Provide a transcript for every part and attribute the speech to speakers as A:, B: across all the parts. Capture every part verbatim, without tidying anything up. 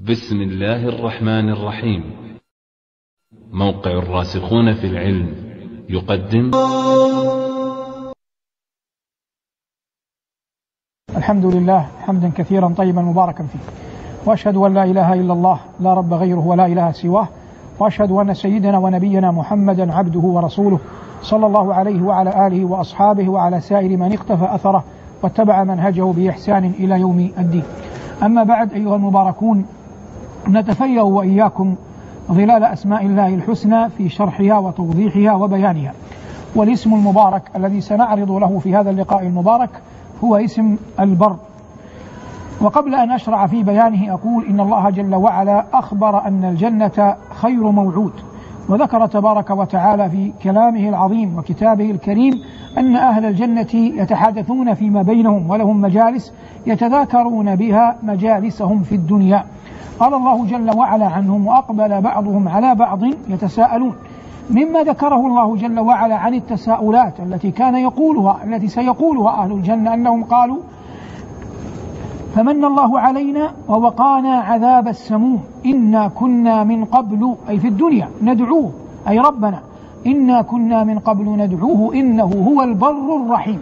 A: بسم الله الرحمن الرحيم. موقع الراسخون في العلم يقدم
B: الحمد لله حمدا كثيرا طيبا مباركا فيه، وأشهد أن لا إله إلا الله لا رب غيره ولا إله سواه، وأشهد أن سيدنا ونبينا محمدا عبده ورسوله صلى الله عليه وعلى آله وأصحابه وعلى سائر من اقتفى أثره واتبع منهجه بإحسان إلى يوم الدين. أما بعد، أيها المباركون، نتفيأ وإياكم ظلال أسماء الله الحسنى في شرحها وتوضيحها وبيانها. والاسم المبارك الذي سنعرض له في هذا اللقاء المبارك هو اسم البر. وقبل أن أشرع في بيانه أقول إن الله جل وعلا أخبر أن الجنة خير موعود، وذكر تبارك وتعالى في كلامه العظيم وكتابه الكريم أن أهل الجنة يتحدثون فيما بينهم ولهم مجالس يتذاكرون بها مجالسهم في الدنيا. قال الله جل وعلا عنهم: وأقبل بعضهم على بعض يتساءلون. مما ذكره الله جل وعلا عن التساؤلات التي كان يقولها التي سيقولها أهل الجنة أنهم قالوا: فمن الله علينا ووقانا عذاب السموم إنا كنا من قبل، أي في الدنيا، ندعوه، أي ربنا إنا كنا من قبل ندعوه إنه هو البر الرحيم.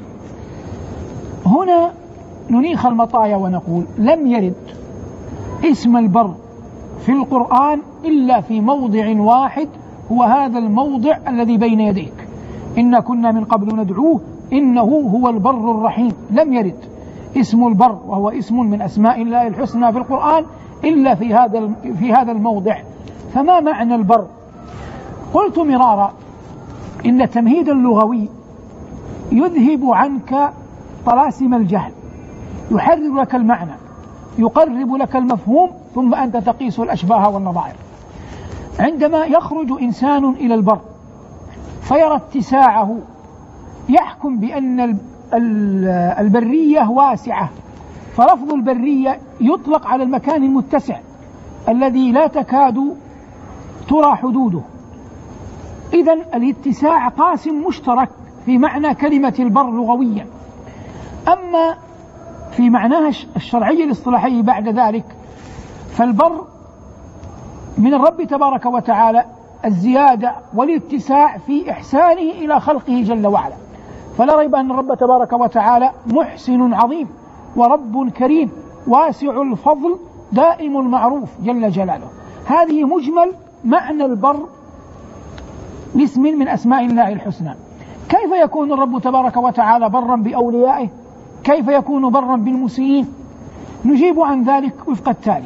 B: هنا ننيخ المطايا ونقول: لم يرد اسم البر في القرآن إلا في موضع واحد، هو هذا الموضع الذي بين يديك، إنا كنا من قبل ندعوه إنه هو البر الرحيم. لم يرد اسم البر، وهو اسم من أسماء الله الحسنى في القرآن، إلا في هذا في هذا الموضع. فما معنى البر؟ قلت مرارا إن التمهيد اللغوي يذهب عنك طلاسم الجهل، يحرر لك المعنى، يقرب لك المفهوم، ثم أنت تقيس الأشباه والنظائر. عندما يخرج إنسان إلى البر فيرى اتساعه يحكم بأن البرية واسعة، فلفظ البرية يطلق على المكان المتسع الذي لا تكاد ترى حدوده. إذن الاتساع قاسم مشترك في معنى كلمة البر لغويا. أما في معناها الشرعي الاصطلاحي بعد ذلك، فالبر من الرب تبارك وتعالى الزيادة والاتساع في إحسانه إلى خلقه جل وعلا. فلا ريب أن الرب تبارك وتعالى محسن عظيم ورب كريم واسع الفضل دائم المعروف جل جلاله. هذه مجمل معنى البر باسم من أسماء الله الحسنى. كيف يكون الرب تبارك وتعالى برا بأوليائه؟ كيف يكون برا بالمسيئين؟ نجيب عن ذلك وفق التالي: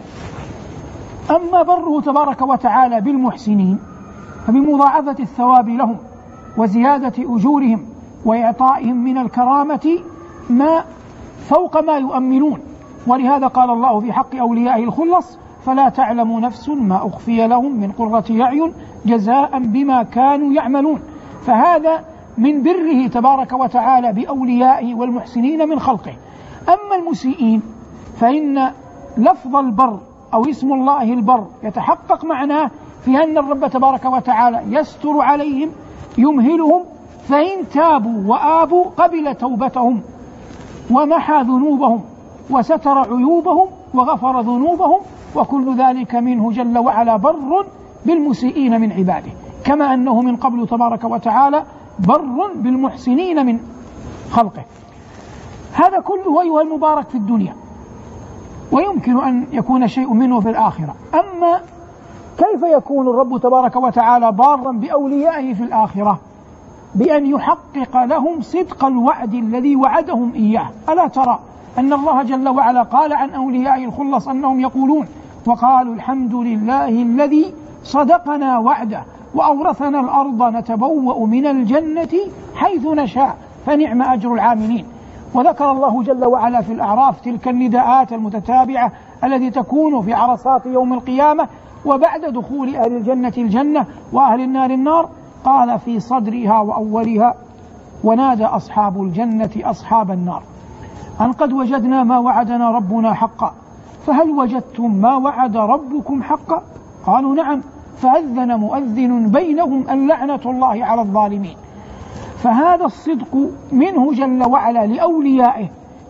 B: أما بره تبارك وتعالى بالمحسنين فبمضاعفة الثواب لهم وزيادة أجورهم وإعطائهم من الكرامة ما فوق ما يؤملون. ولهذا قال الله في حق أوليائه الخلص: فلا تعلم نفس ما أخفي لهم من قرة أعين جزاء بما كانوا يعملون. فهذا من بره تبارك وتعالى بأوليائه والمحسنين من خلقه. أما المسيئين فإن لفظ البر أو اسم الله البر يتحقق معناه في أن الرب تبارك وتعالى يستر عليهم يمهلهم، فإن تابوا وآبوا قبل توبتهم ومحى ذنوبهم وستر عيوبهم وغفر ذنوبهم، وكل ذلك منه جل وعلا بر بالمسيئين من عباده، كما أنه من قبل تبارك وتعالى بر بالمحسنين من خلقه. هذا كله أيها المبارك في الدنيا، ويمكن أن يكون شيء منه في الآخرة. أما كيف يكون الرب تبارك وتعالى بارا بأوليائه في الآخرة؟ بأن يحقق لهم صدق الوعد الذي وعدهم إياه. ألا ترى أن الله جل وعلا قال عن أوليائه الخلص أنهم يقولون: وقالوا الحمد لله الذي صدقنا وعده وأورثنا الأرض نتبوأ من الجنة حيث نشاء فنعم أجر العاملين. وذكر الله جل وعلا في الأعراف تلك النداءات المتتابعة التي تكون في عرصات يوم القيامة وبعد دخول أهل الجنة الجنة وأهل النار النار. قال في صدرها وأولها: ونادى أصحاب الجنة أصحاب النار أن قد وجدنا ما وعدنا ربنا حقا فهل وجدتم ما وعد ربكم حقا؟ قالوا نعم. فأذن مؤذن بينهم اللعنة الله على الظالمين. فهذا الصدق منه جل وعلا لأوليائه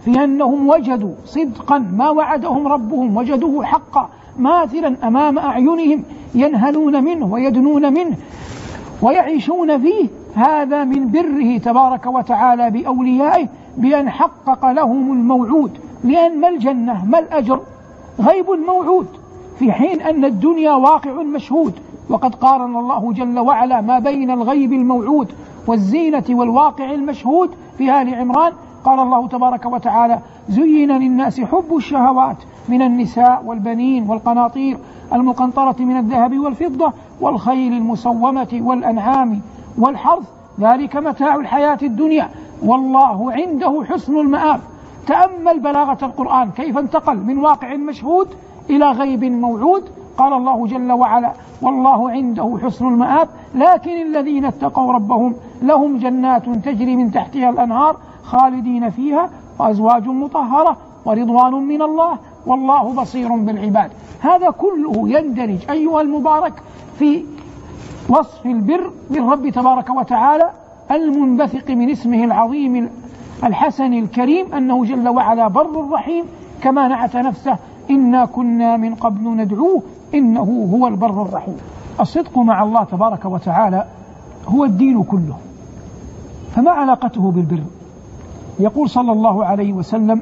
B: في أنهم وجدوا صدقا ما وعدهم ربهم، وجدوه حقا ماثلا أمام أعينهم ينهلون منه ويدنون منه ويعيشون فيه. هذا من بره تبارك وتعالى بأوليائه بأن حقق لهم الموعود، لأن ما الجنة ما الأجر غيب موعود، في حين أن الدنيا واقع مشهود. وقد قارن الله جل وعلا ما بين الغيب الموعود والزينة والواقع المشهود في آل عمران. قال الله تبارك وتعالى: زين للناس حب الشهوات من النساء والبنين والقناطير المقنطرة من الذهب والفضة والخيل المسومة والأنعام والحرث، ذلك متاع الحياة الدنيا والله عنده حسن المآب. تأمل بلاغة القرآن كيف انتقل من واقع مشهود إلى غيب موعود. قال الله جل وعلا: والله عنده حسن المآب، لكن الذين اتقوا ربهم لهم جنات تجري من تحتها الأنهار خالدين فيها وأزواج مطهرة ورضوان من الله والله بصير بالعباد. هذا كله يندرج أيها المبارك في وصف البر بالرب تبارك وتعالى المنبثق من اسمه العظيم الحسن الكريم، أنه جل وعلا بر رحيم، كما نعت نفسه: إنا كنا من قبل ندعوه إنه هو البر الرحيم. الصدق مع الله تبارك وتعالى هو الدين كله، فما علاقته بالبر؟ يقول صلى الله عليه وسلم: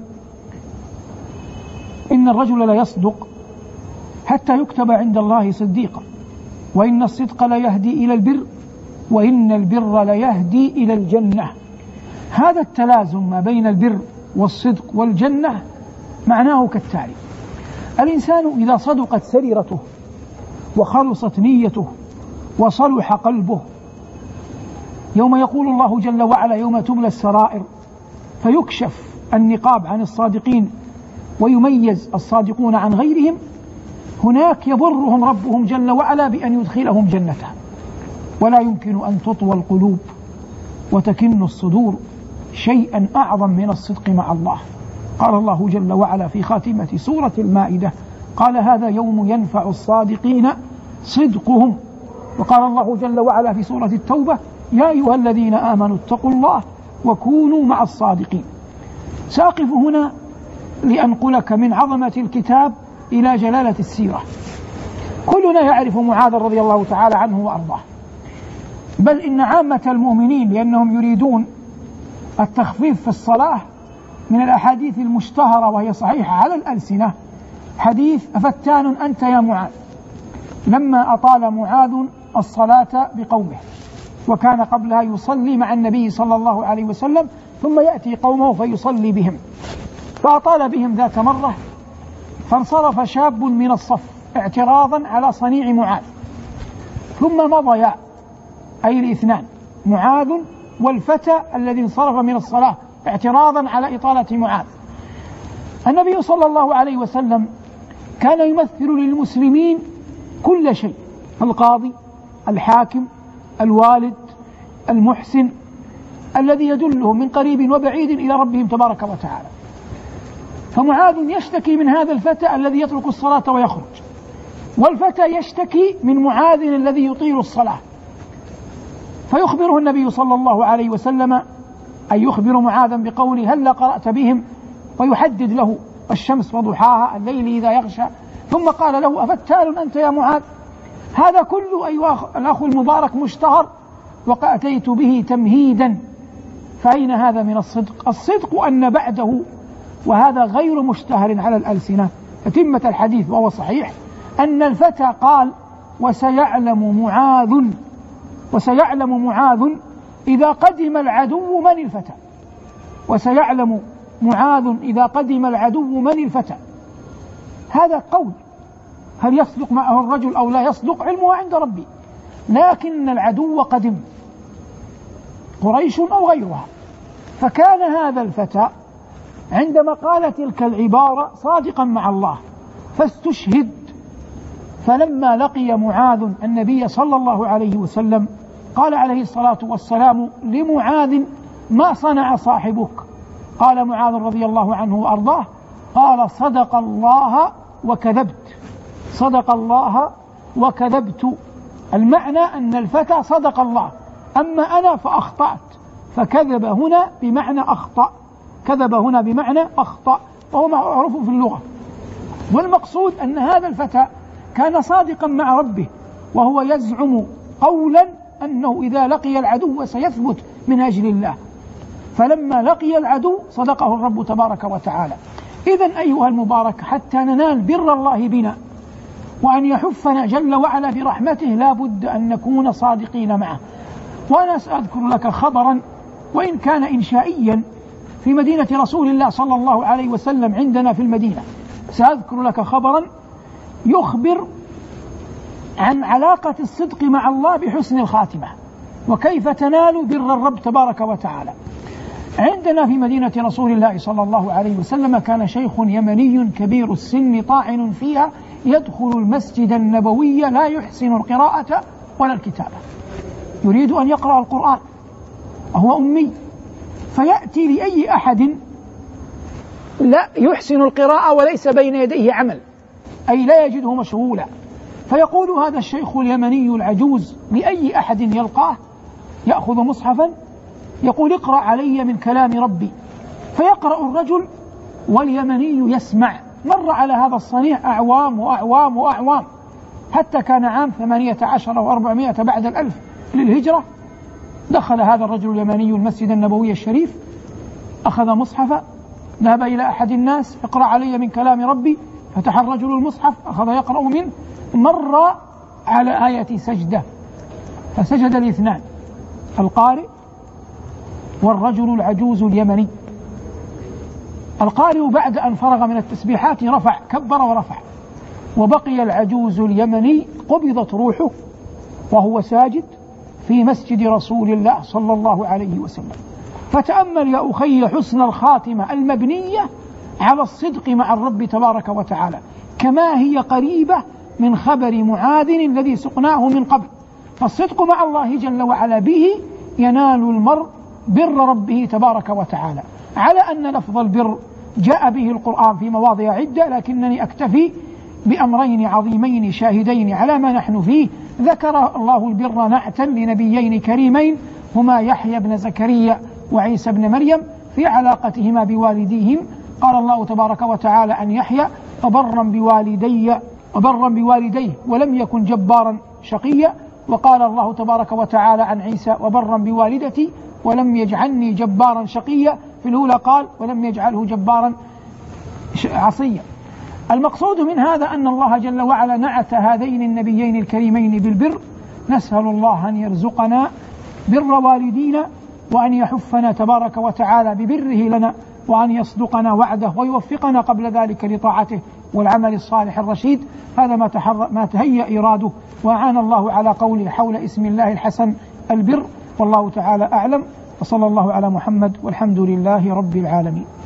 B: إن الرجل لا يصدق حتى يكتب عند الله صديقا، وإن الصدق لا يهدي إلى البر، وإن البر لا يهدي إلى الجنة. هذا التلازم ما بين البر والصدق والجنة معناه كالتالي: الإنسان إذا صدقت سريرته وخلصت نيته وصلح قلبه، يوم يقول الله جل وعلا: يوم تبلى السرائر فيكشف النقاب عن الصادقين ويميز الصادقون عن غيرهم، هناك يبرهم ربهم جل وعلا بأن يدخلهم جنته. ولا يمكن أن تطوى القلوب وتكن الصدور شيئا أعظم من الصدق مع الله. قال الله جل وعلا في خاتمة سورة المائدة: قال هذا يوم ينفع الصادقين صدقهم. وقال الله جل وعلا في سورة التوبة: يا أيها الذين آمنوا اتقوا الله وكونوا مع الصادقين. سأقف هنا لأنقلك من عظمة الكتاب إلى جلالة السيرة. كلنا يعرف معاذ رضي الله تعالى عنه وأرضاه، بل إن عامة المؤمنين لأنهم يريدون التخفيف في الصلاة من الأحاديث المشتهرة وهي صحيحة على الألسنة حديث: أفتان أنت يا معاذ، لما أطال معاذ الصلاة بقومه، وكان قبلها يصلي مع النبي صلى الله عليه وسلم ثم يأتي قومه فيصلي بهم، فأطال بهم ذات مرة، فانصرف شاب من الصف اعتراضا على صنيع معاذ، ثم مضيا أي الاثنان معاذ والفتى الذي انصرف من الصلاة اعتراضا على إطالة معاذ. النبي صلى الله عليه وسلم كان يمثل للمسلمين كل شيء: القاضي، الحاكم، الوالد، المحسن، الذي يدلهم من قريب وبعيد إلى ربهم تبارك وتعالى. فمعاذ يشتكي من هذا الفتى الذي يترك الصلاة ويخرج، والفتى يشتكي من معاذ الذي يطيل الصلاة، فيخبره النبي صلى الله عليه وسلم أن يخبر معاذا بقوله: هل قرأت بهم؟ ويحدد له الشمس وضحاها، الليل إذا يغشى. ثم قال له: أفتان أنت يا معاذ؟ هذا كله أيها الأخ المبارك مشتهر، وأتيت به تمهيدا. فأين هذا من الصدق؟ الصدق أن بعده، وهذا غير مشتهر على الألسنة، تتمة الحديث وهو صحيح، أن الفتى قال: وسيعلم معاذ وسيعلم معاذ إذا قدم العدو من الفتى وسيعلم معاذ إذا قدم العدو من الفتى. هذا قول، هل يصدق معه الرجل أو لا يصدق علمه عند ربي، لكن العدو قدم، قريش أو غيرها. فكان هذا الفتى عندما قال تلك العبارة صادقا مع الله فاستشهد. فلما لقي معاذ النبي صلى الله عليه وسلم قال عليه الصلاة والسلام لمعاذ: ما صنع صاحبك؟ قال معاذ رضي الله عنه وأرضاه: قال: صدق الله وكذبت صدق الله وكذبت. المعنى أن الفتى صدق الله، أما أنا فأخطأت، فكذب هنا بمعنى أخطأ. كذب هنا بمعنى أخطأ، وهو معروف في اللغة. والمقصود أن هذا الفتى كان صادقا مع ربه، وهو يزعم قولا أنه إذا لقي العدو سيثبت من أجل الله، فلما لقي العدو صدقه الرب تبارك وتعالى. إذن أيها المبارك، حتى ننال بر الله بنا وأن يحفنا جل وعلا برحمته لا بد أن نكون صادقين معه. وأنا سأذكر لك خبرا وإن كان إنشائيا في مدينة رسول الله صلى الله عليه وسلم عندنا في المدينة. سأذكر لك خبرا يخبر عن علاقة الصدق مع الله بحسن الخاتمة، وكيف تنال بر الرب تبارك وتعالى. عندنا في مدينة رسول الله صلى الله عليه وسلم كان شيخ يمني كبير السن طاعن فيها يدخل المسجد النبوي لا يحسن القراءة ولا الكتابة، يريد أن يقرأ القرآن وهو أمي، فيأتي لأي أحد لا يحسن القراءة وليس بين يديه عمل، أي لا يجده مشغولا، فيقول هذا الشيخ اليمني العجوز لأي أحد يلقاه يأخذ مصحفا يقول اقرأ علي من كلام ربي، فيقرأ الرجل واليمني يسمع. مر على هذا الصنيع أعوام وأعوام وأعوام، حتى كان عام ثمانية عشر وأربعمائة بعد الألف للهجرة دخل هذا الرجل اليمني المسجد النبوي الشريف، أخذ مصحفا، ذهب إلى أحد الناس اقرأ علي من كلام ربي، فتح الرجل المصحف أخذ يقرأ منه، مر على آية سجدة فسجد الاثنان، القارئ والرجل العجوز اليمني. القارئ بعد أن فرغ من التسبيحات رفع كبر ورفع، وبقي العجوز اليمني قبضت روحه وهو ساجد في مسجد رسول الله صلى الله عليه وسلم. فتأمل يا أخي حسن الخاتمة المبنية على الصدق مع الرب تبارك وتعالى، كما هي قريبة من خبر معاذ الذي سقناه من قبل. فالصدق مع الله جل وعلا به ينال المرء بر ربه تبارك وتعالى، على أن لفظ البر جاء به القرآن في مواضع عدة، لكنني أكتفي بأمرين عظيمين شاهدين على ما نحن فيه. ذكر الله البر نعتا لنبيين كريمين هما يحيى بن زكريا وعيسى بن مريم في علاقتهما بوالديهم. قال الله تبارك وتعالى عن يحيى وبرا بوالدي وبرا بوالديه ولم يكن جبارا شقيا، وقال الله تبارك وتعالى عن عيسى وبرا بوالدتي ولم يجعلني جبارا شقيا، في الأولى قال ولم يجعله جبارا عصيا. المقصود من هذا أن الله جل وعلا نعت هذين النبيين الكريمين بالبر. نسأل الله أن يرزقنا بر والدينا، وأن يحفنا تبارك وتعالى ببره لنا، وأن يصدقنا وعده ويوفقنا قبل ذلك لطاعته والعمل الصالح الرشيد. هذا ما, ما تهيأ إراده، وأعان الله على قوله حول اسم الله الحسن البر، والله تعالى أعلم، وصلى الله على محمد والحمد لله رب العالمين.